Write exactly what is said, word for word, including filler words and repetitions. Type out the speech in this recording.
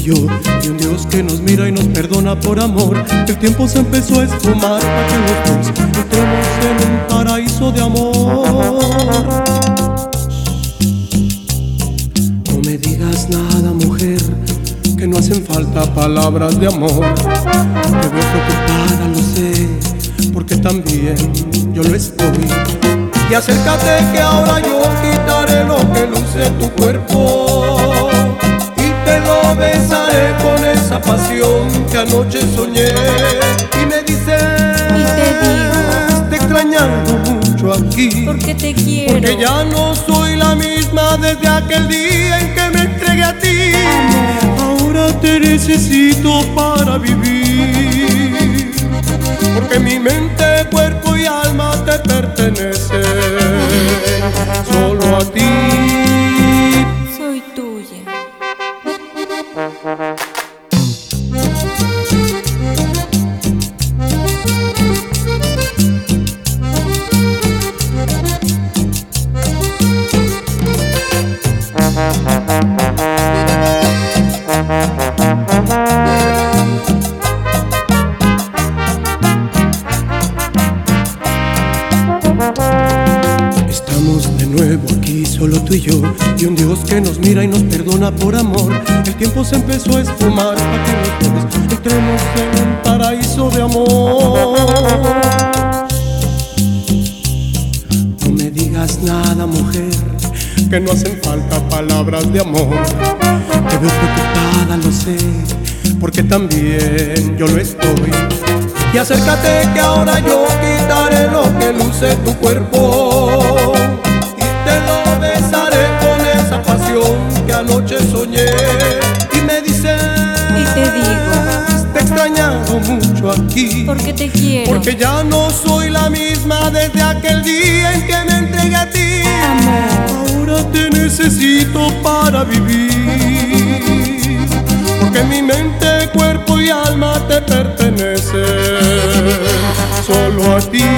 yo, y un Dios que nos mira y nos perdona por amor. El tiempo se empezó a esfumar para que los dos entremos en un paraíso de amor. No me digas nada, mujer, que no hacen falta palabras de amor. Te veo preocupada, lo sé, porque también yo lo estoy. Y acércate que ahora yo quitaré lo que luce tu cuerpo y te lo besaré con esa pasión que anoche soñé. Y me dices, y te digo, te he extrañado mucho aquí, porque te quiero, porque ya no soy la misma desde aquel día en que me entregué a ti. amor. Ahora te necesito para vivir, porque mi mente, cuerpo y alma te pertenecen solo a ti. Soy tuya. Estamos de nuevo aquí, solo tú y yo, y un Dios que nos mira y nos perdona por amor. El tiempo se empezó a esfumar para que los dos entremos en un paraíso de amor. No me digas nada, mujer, que no hacen falta palabras de amor. Te veo preocupada, lo sé, porque también yo lo estoy. Y acércate que ahora yo quitaré lo que luce tu cuerpo y te lo besaré con esa pasión que anoche soñé. Y me dices, Y te digo, te he extrañado mucho aquí, porque te quiero, porque ya no soy la misma desde aquel día en que me entregué a ti. amor. Ahora te necesito para vivir, porque mi mente, cuerpo y alma te pertenecen solo a ti.